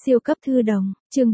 Siêu cấp thư đồng, chương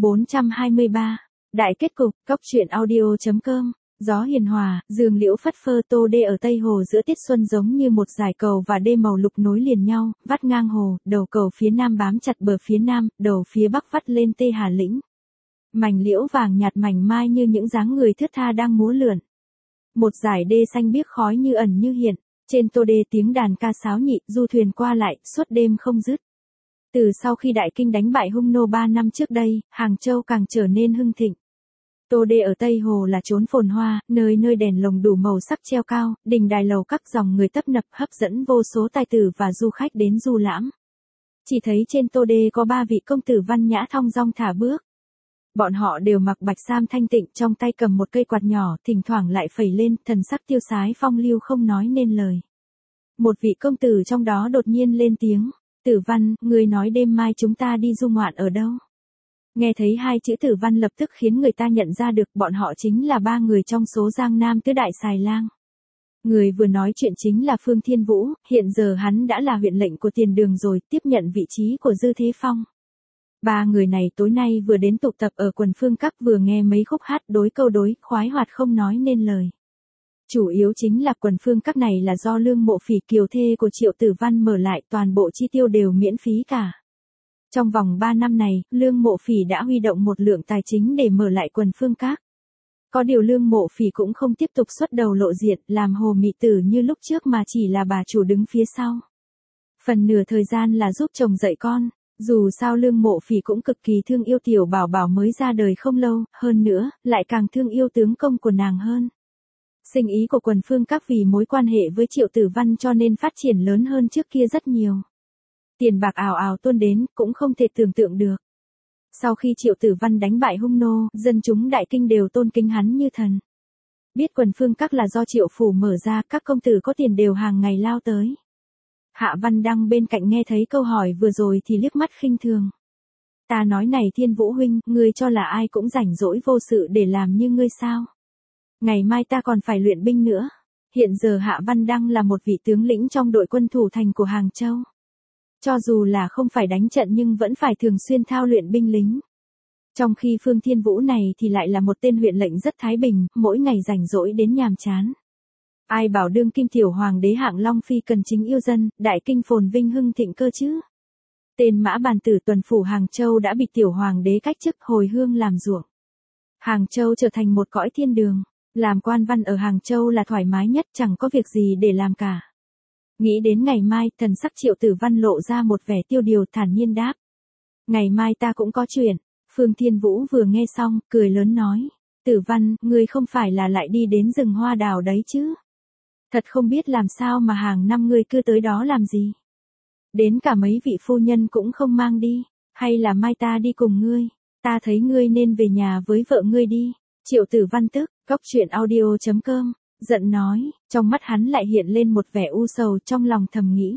423. Đại kết cục, cóc truyện audio.com. Gió hiền hòa, dương liễu phất phơ tô đê ở Tây Hồ giữa tiết xuân giống như một dải cầu và đê màu lục nối liền nhau, vắt ngang hồ, đầu cầu phía nam bám chặt bờ phía nam, đầu phía bắc vắt lên Tê Hà Lĩnh. Mảnh liễu vàng nhạt mảnh mai như những dáng người thướt tha đang múa lượn. Một dải đê xanh biếc khói như ẩn như hiện, trên tô đê tiếng đàn ca sáo nhị, du thuyền qua lại, suốt đêm không dứt. Từ sau khi Đại Kinh đánh bại Hung nô 3 năm trước đây, Hàng Châu càng trở nên hưng thịnh. Tô đê ở Tây Hồ là chốn phồn hoa, nơi nơi đèn lồng đủ màu sắc treo cao, đình đài lầu các dòng người tấp nập hấp dẫn vô số tài tử và du khách đến du lãm. Chỉ thấy trên tô đê có 3 vị công tử văn nhã thong dong thả bước. Bọn họ đều mặc bạch sam thanh tịnh, trong tay cầm một cây quạt nhỏ, thỉnh thoảng lại phẩy lên, thần sắc tiêu sái phong lưu không nói nên lời. Một vị công tử trong đó đột nhiên lên tiếng. Tử Văn, người nói đêm mai chúng ta đi du ngoạn ở đâu? Nghe thấy hai chữ Tử Văn lập tức khiến người ta nhận ra được bọn họ chính là 3 người trong số Giang Nam tứ đại xài lang. Người vừa nói chuyện chính là Phương Thiên Vũ, hiện giờ hắn đã là huyện lệnh của Tiền Đường rồi, tiếp nhận vị trí của Dư Thế Phong. 3 người này tối nay vừa đến tụ tập ở quần Phương Các, vừa nghe mấy khúc hát đối câu đối, khoái hoạt không nói nên lời. Chủ yếu chính là quần Phương Các này là do Lương Mộ Phỉ kiều thê của Triệu Tử Văn mở lại, toàn bộ chi tiêu đều miễn phí cả. Trong vòng 3 năm này, Lương Mộ Phỉ đã huy động một lượng tài chính để mở lại quần Phương Các. Có điều Lương Mộ Phỉ cũng không tiếp tục xuất đầu lộ diện, làm hồ mị tử như lúc trước mà chỉ là bà chủ đứng phía sau. Phần nửa thời gian là giúp chồng dạy con, dù sao Lương Mộ Phỉ cũng cực kỳ thương yêu tiểu bảo bảo mới ra đời không lâu, hơn nữa, lại càng thương yêu tướng công của nàng hơn. Sinh ý của quần Phương Các vì mối quan hệ với Triệu Tử Văn cho nên phát triển lớn hơn trước kia rất nhiều. Tiền bạc ào ào tuôn đến, cũng không thể tưởng tượng được. Sau khi Triệu Tử Văn đánh bại Hung nô, dân chúng Đại Kinh đều tôn kính hắn như thần. Biết quần Phương Các là do Triệu phủ mở ra, các công tử có tiền đều hàng ngày lao tới. Hạ Văn Đăng bên cạnh nghe thấy câu hỏi vừa rồi thì liếc mắt khinh thường. Ta nói này Thiên Vũ huynh, ngươi cho là ai cũng rảnh rỗi vô sự để làm như ngươi sao? Ngày mai ta còn phải luyện binh nữa. Hiện giờ Hạ Văn Đăng là một vị tướng lĩnh trong đội quân thủ thành của Hàng Châu. Cho dù là không phải đánh trận nhưng vẫn phải thường xuyên thao luyện binh lính. Trong khi Phương Thiên Vũ này thì lại là một tên huyện lệnh rất thái bình, mỗi ngày rảnh rỗi đến nhàm chán. Ai bảo đương kim tiểu hoàng đế Hạng Long Phi cần chính yêu dân, Đại Kinh phồn vinh hưng thịnh cơ chứ. Tên Mã Bàn Tử tuần phủ Hàng Châu đã bị tiểu hoàng đế cách chức hồi hương làm ruộng. Hàng Châu trở thành một cõi thiên đường. Làm quan văn ở Hàng Châu là thoải mái nhất, chẳng có việc gì để làm cả. Nghĩ đến ngày mai, thần sắc Triệu Tử Văn lộ ra một vẻ tiêu điều thản nhiên đáp. Ngày mai ta cũng có chuyện. Phương Thiên Vũ vừa nghe xong, cười lớn nói. Tử Văn, ngươi không phải là lại đi đến rừng hoa đào đấy chứ? Thật không biết làm sao mà hàng năm ngươi cứ tới đó làm gì? Đến cả mấy vị phu nhân cũng không mang đi, hay là mai ta đi cùng ngươi? Ta thấy ngươi nên về nhà với vợ ngươi đi. Triệu Tử Văn tức, cóc truyện audio.com, giận nói, trong mắt hắn lại hiện lên một vẻ u sầu, trong lòng thầm nghĩ.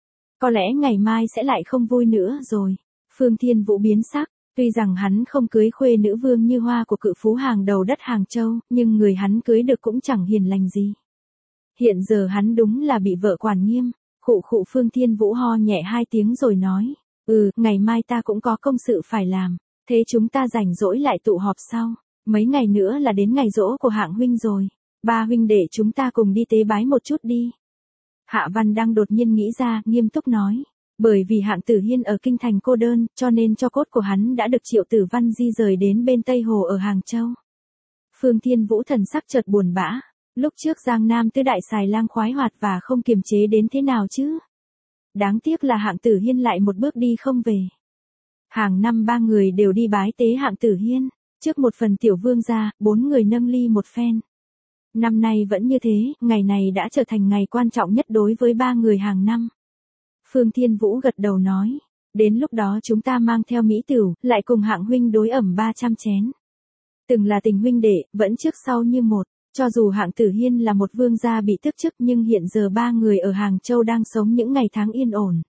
Có lẽ ngày mai sẽ lại không vui nữa rồi. Phương Thiên Vũ biến sắc, tuy rằng hắn không cưới khuê nữ vương như hoa của cự phú hàng đầu đất Hàng Châu, nhưng người hắn cưới được cũng chẳng hiền lành gì. Hiện giờ hắn đúng là bị vợ quản nghiêm. Khụ khụ Phương Thiên Vũ ho nhẹ 2 tiếng rồi nói, ngày mai ta cũng có công sự phải làm, thế chúng ta rảnh rỗi lại tụ họp sau. Mấy ngày nữa là đến ngày giỗ của Hạng huynh rồi. 3 huynh để chúng ta cùng đi tế bái một chút đi. Hạ Văn Đăng đột nhiên nghĩ ra, nghiêm túc nói. Bởi vì Hạng Tử Hiên ở kinh thành cô đơn, cho nên cho cốt của hắn đã được Triệu Tử Văn di rời đến bên Tây Hồ ở Hàng Châu. Phương Thiên Vũ thần sắc chợt buồn bã. Lúc trước Giang Nam tứ đại xài lang khoái hoạt và không kiềm chế đến thế nào chứ? Đáng tiếc là Hạng Tử Hiên lại một bước đi không về. Hàng năm 3 người đều đi bái tế Hạng Tử Hiên. Trước một phần tiểu vương gia, 4 người nâng ly một phen. Năm nay vẫn như thế, ngày này đã trở thành ngày quan trọng nhất đối với 3 người hàng năm. Phương Thiên Vũ gật đầu nói, đến lúc đó chúng ta mang theo mỹ tửu, lại cùng Hạng huynh đối ẩm 300 chén. Từng là tình huynh đệ, vẫn trước sau như một, cho dù Hạng Tử Hiên là một vương gia bị tước chức nhưng hiện giờ 3 người ở Hàng Châu đang sống những ngày tháng yên ổn.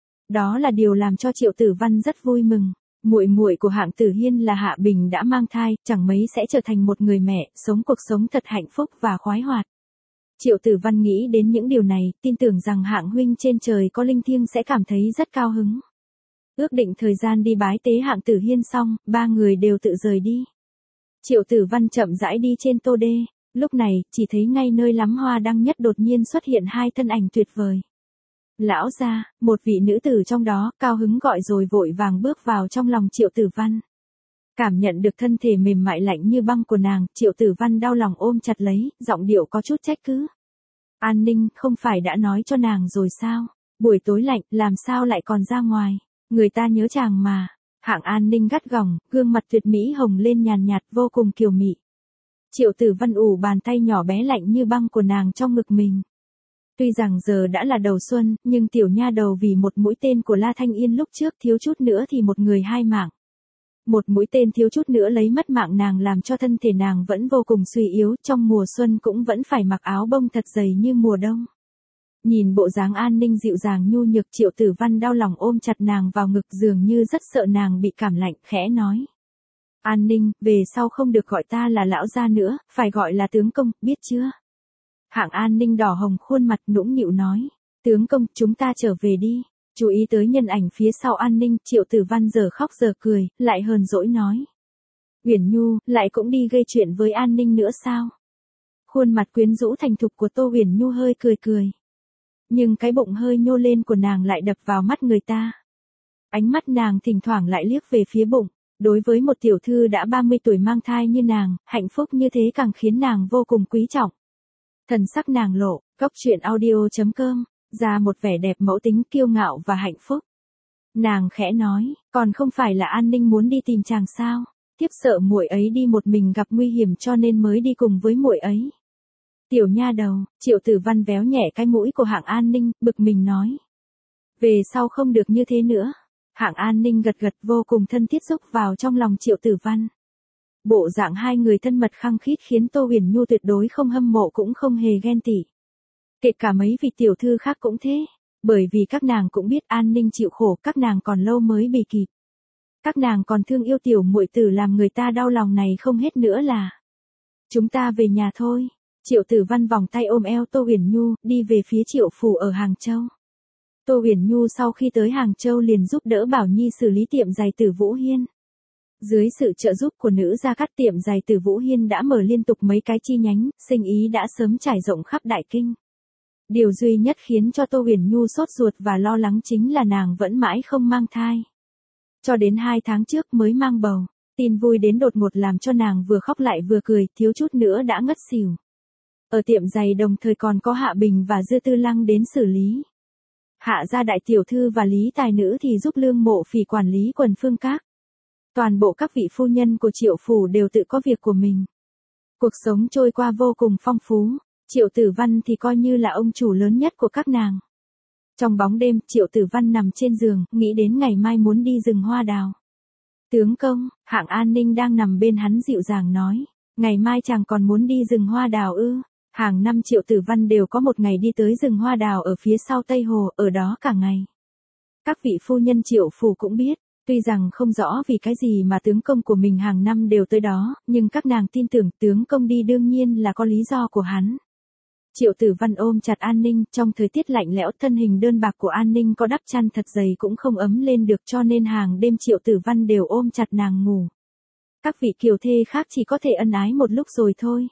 Đó là điều làm cho Triệu Tử Văn rất vui mừng. Muội muội của Hạng Tử Hiên là Hạ Bình đã mang thai, chẳng mấy sẽ trở thành một người mẹ, sống cuộc sống thật hạnh phúc và khoái hoạt. Triệu Tử Văn nghĩ đến những điều này, tin tưởng rằng Hạng huynh trên trời có linh thiêng sẽ cảm thấy rất cao hứng. Ước định thời gian đi bái tế Hạng Tử Hiên xong, ba người đều tự rời đi. Triệu Tử Văn chậm rãi đi trên tô đê, lúc này, chỉ thấy ngay nơi lắm hoa đăng nhất đột nhiên xuất hiện hai thân ảnh tuyệt vời. Lão gia, một vị nữ tử trong đó, cao hứng gọi rồi vội vàng bước vào trong lòng Triệu Tử Văn. Cảm nhận được thân thể mềm mại lạnh như băng của nàng, Triệu Tử Văn đau lòng ôm chặt lấy, giọng điệu có chút trách cứ. An Ninh, không phải đã nói cho nàng rồi sao? Buổi tối lạnh, làm sao lại còn ra ngoài? Người ta nhớ chàng mà. Hạng An Ninh gắt gỏng, gương mặt tuyệt mỹ hồng lên nhàn nhạt vô cùng kiều mị. Triệu Tử Văn ủ bàn tay nhỏ bé lạnh như băng của nàng trong ngực mình. Tuy rằng giờ đã là đầu xuân, nhưng tiểu nha đầu vì một mũi tên của La Thanh Yên lúc trước thiếu chút nữa thì một người hai mạng. Một mũi tên thiếu chút nữa lấy mất mạng nàng làm cho thân thể nàng vẫn vô cùng suy yếu, trong mùa xuân cũng vẫn phải mặc áo bông thật dày như mùa đông. Nhìn bộ dáng An Ninh dịu dàng nhu nhược, Triệu Tử Văn đau lòng ôm chặt nàng vào ngực dường như rất sợ nàng bị cảm lạnh, khẽ nói. An Ninh, về sau không được gọi ta là lão gia nữa, phải gọi là tướng công, biết chưa? Hạng An Ninh đỏ hồng khuôn mặt nũng nịu nói. Tướng công, chúng ta trở về đi. Chú ý tới nhân ảnh phía sau An Ninh, Triệu Tử Văn giờ khóc giờ cười, lại hờn dỗi nói. Uyển Nhu, lại cũng đi gây chuyện với An Ninh nữa sao? Khuôn mặt quyến rũ thành thục của Tô Uyển Nhu hơi cười cười. Nhưng cái bụng hơi nhô lên của nàng lại đập vào mắt người ta. Ánh mắt nàng thỉnh thoảng lại liếc về phía bụng. Đối với một tiểu thư đã 30 tuổi mang thai như nàng, hạnh phúc như thế càng khiến nàng vô cùng quý trọng. Thần sắc nàng lộ, góc truyện audio.com, ra một vẻ đẹp mẫu tính kiêu ngạo và hạnh phúc. Nàng khẽ nói, còn không phải là An Ninh muốn đi tìm chàng sao? Tiếp sợ muội ấy đi một mình gặp nguy hiểm cho nên mới đi cùng với muội ấy. Tiểu nha đầu, Triệu Tử Văn véo nhẹ cái mũi của Hạng An Ninh, bực mình nói. Về sau không được như thế nữa. Hạng An Ninh gật gật vô cùng thân thiết rúc vào trong lòng Triệu Tử Văn. Bộ dạng hai người thân mật khăng khít khiến Tô Huyền Nhu tuyệt đối không hâm mộ cũng không hề ghen tị. Kể cả mấy vị tiểu thư khác cũng thế, bởi vì các nàng cũng biết An Ninh chịu khổ, các nàng còn lâu mới bì kịp. Các nàng còn thương yêu tiểu muội tử làm người ta đau lòng này không hết nữa là. Chúng ta về nhà thôi. Triệu Tử Văn vòng tay ôm eo Tô Huyền Nhu, đi về phía Triệu phủ ở Hàng Châu. Tô Huyền Nhu sau khi tới Hàng Châu liền giúp đỡ Bảo Nhi xử lý tiệm giày Tử Vũ Hiên. Dưới sự trợ giúp của nữ gia cát, tiệm giày Tử Vũ Hiên đã mở liên tục mấy cái chi nhánh, sinh ý đã sớm trải rộng khắp Đại Kinh. Điều duy nhất khiến cho Tô Huyền Nhu sốt ruột và lo lắng chính là nàng vẫn mãi không mang thai. Cho đến 2 tháng trước mới mang bầu, tin vui đến đột ngột làm cho nàng vừa khóc lại vừa cười, thiếu chút nữa đã ngất xỉu. Ở tiệm giày đồng thời còn có Hạ Bình và Dư Tư Lăng đến xử lý. Hạ gia đại tiểu thư và Lý Tài Nữ thì giúp Lương Mộ Phỉ quản lý quần phương các. Toàn bộ các vị phu nhân của Triệu phủ đều tự có việc của mình. Cuộc sống trôi qua vô cùng phong phú, Triệu Tử Văn thì coi như là ông chủ lớn nhất của các nàng. Trong bóng đêm, Triệu Tử Văn nằm trên giường, nghĩ đến ngày mai muốn đi rừng hoa đào. Tướng công, Hạng An Ninh đang nằm bên hắn dịu dàng nói, ngày mai chàng còn muốn đi rừng hoa đào ư? Hàng năm Triệu Tử Văn đều có một ngày đi tới rừng hoa đào ở phía sau Tây Hồ, ở đó cả ngày. Các vị phu nhân Triệu phủ cũng biết, tuy rằng không rõ vì cái gì mà tướng công của mình hàng năm đều tới đó, nhưng các nàng tin tưởng tướng công đi đương nhiên là có lý do của hắn. Triệu Tử Văn ôm chặt An Ninh, trong thời tiết lạnh lẽo thân hình đơn bạc của An Ninh có đắp chăn thật dày cũng không ấm lên được cho nên hàng đêm Triệu Tử Văn đều ôm chặt nàng ngủ. Các vị kiều thê khác chỉ có thể ân ái một lúc rồi thôi.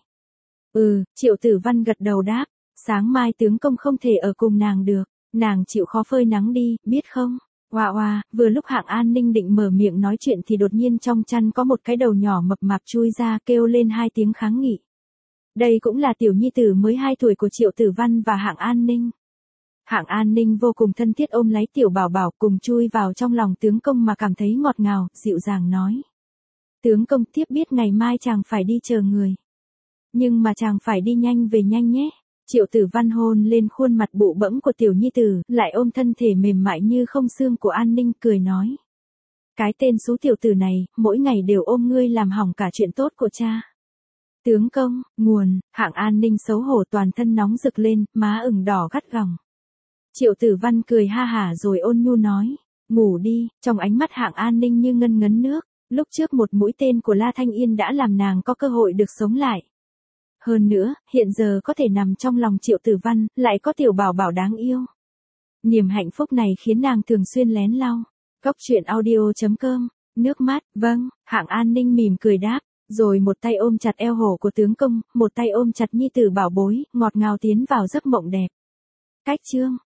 Triệu Tử Văn gật đầu đáp, sáng mai tướng công không thể ở cùng nàng được, nàng chịu khó phơi nắng đi, biết không? Oa, vừa lúc Hạng An Ninh định mở miệng nói chuyện thì đột nhiên trong chăn có một cái đầu nhỏ mập mạp chui ra kêu lên 2 tiếng kháng nghị. Đây cũng là tiểu nhi tử mới 2 tuổi của Triệu Tử Văn và Hạng An Ninh. Hạng An Ninh vô cùng thân thiết ôm lấy tiểu bảo bảo cùng chui vào trong lòng tướng công mà cảm thấy ngọt ngào, dịu dàng nói. Tướng công tiếp biết ngày mai chàng phải đi chờ người. Nhưng mà chàng phải đi nhanh về nhanh nhé. Triệu Tử Văn hôn lên khuôn mặt bụ bẫm của tiểu nhi tử, lại ôm thân thể mềm mại như không xương của An Ninh cười nói. Cái tên xú tiểu tử này, mỗi ngày đều ôm ngươi làm hỏng cả chuyện tốt của cha. Tướng công, nguồn, Hạng An Ninh xấu hổ toàn thân nóng rực lên, má ửng đỏ gắt gỏng. Triệu Tử Văn cười ha hả rồi ôn nhu nói, ngủ đi, trong ánh mắt Hạng An Ninh như ngân ngấn nước, lúc trước một mũi tên của La Thanh Yên đã làm nàng có cơ hội được sống lại. Hơn nữa, hiện giờ có thể nằm trong lòng Triệu Tử Văn, lại có tiểu bảo bảo đáng yêu. Niềm hạnh phúc này khiến nàng thường xuyên lén lau. Cóc truyện audio.com, nước mắt, vâng, Hạng An Ninh mỉm cười đáp, rồi một tay ôm chặt eo hổ của tướng công, một tay ôm chặt nhi tử bảo bối, ngọt ngào tiến vào giấc mộng đẹp. Cách chương